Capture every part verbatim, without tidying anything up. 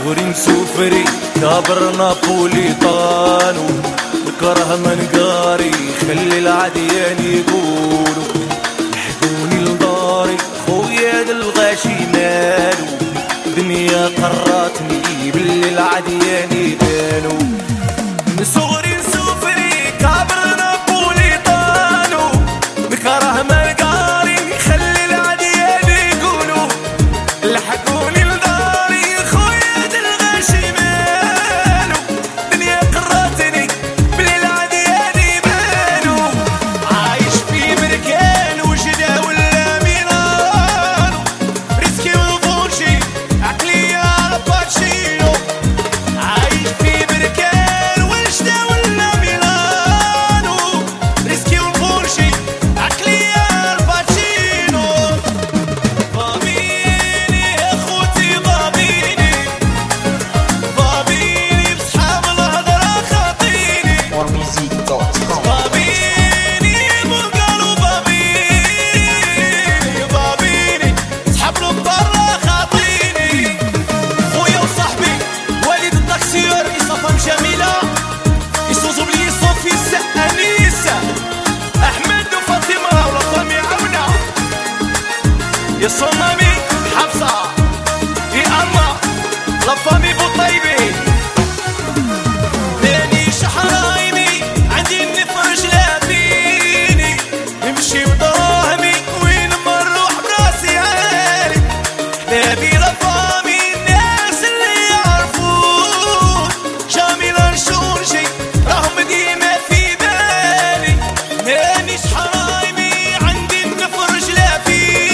صغري نسوفري كابر نابوليطانو نكره من قاري خلي العديان يقولوا لحقوني لداري خويا الغاشي مالو دنيا قراتني باللي العديان يبانو من صغري نسوفري كابر نابوليطانو نكره من قاري خلي العديان يقولوا لحقوني يا صمامي حفصة يا الله لفامي بوطيبي بيني شحرايمي عندي النفرج لا فيني نمشي بدراهمي وين ما نروح براسي عالي نبي لفامي الناس اللي يعرفون جميلة نشورجي راهم ديما في بالي بيني شحرايمي عندي النفرج لا فيني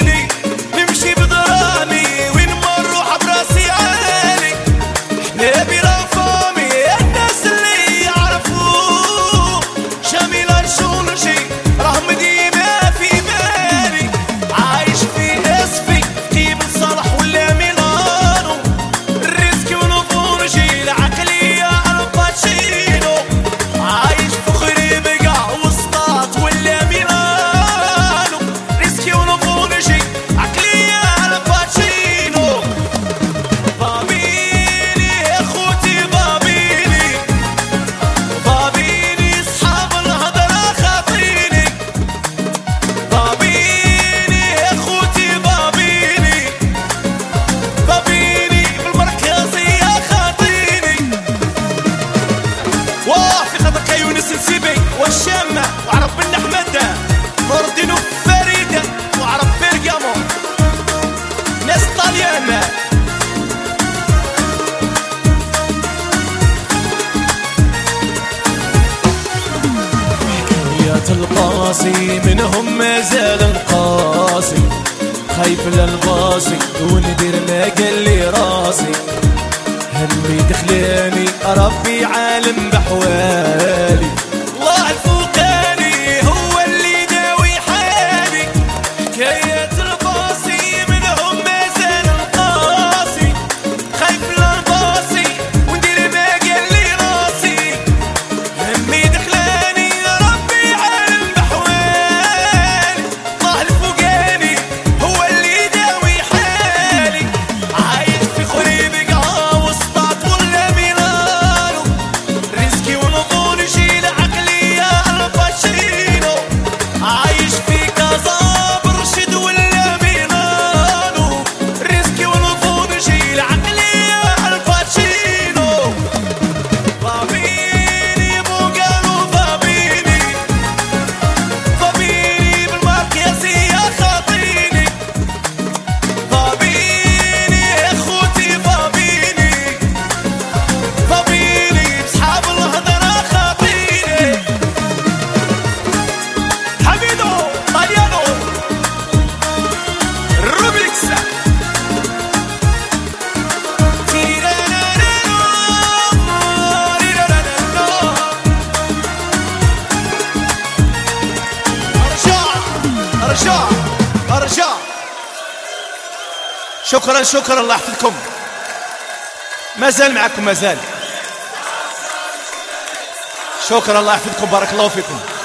والشامة وعرب بن أحمد موردينو فريدة وعرب برقامو ناس طاليانة حكايات القاسي منهم مازال القاسي خايف للباسي وندير ما قال لي راسي همي دخلاني ربي عالم بحوالي الله الفوقاني هو اللي داوي حالي حكايات الباصي منهم مازال القاسي خايف للباصي وندير ما قال لي راسي همي دخلاني ربي عالم بحوالي الله الفوقاني هو اللي داوي حالي عايش في خريبك وسطات ولا ميلانو رزقي ونظوني شيل عقلي عايش في كازا برشد ولا ميلانو رزقي ونفوض شيل عقلي الباتشينو فابيني بوغانو فابيني فابيني بالماركيزي يا خاطيني فابيني يا خوتي فابيني فابيني بصحاب الهضرة خاطيني ارجع ارجع شكرا شكرا الله يحفظكم ما زال معكم ما زال شكرا الله يحفظكم بارك الله فيكم.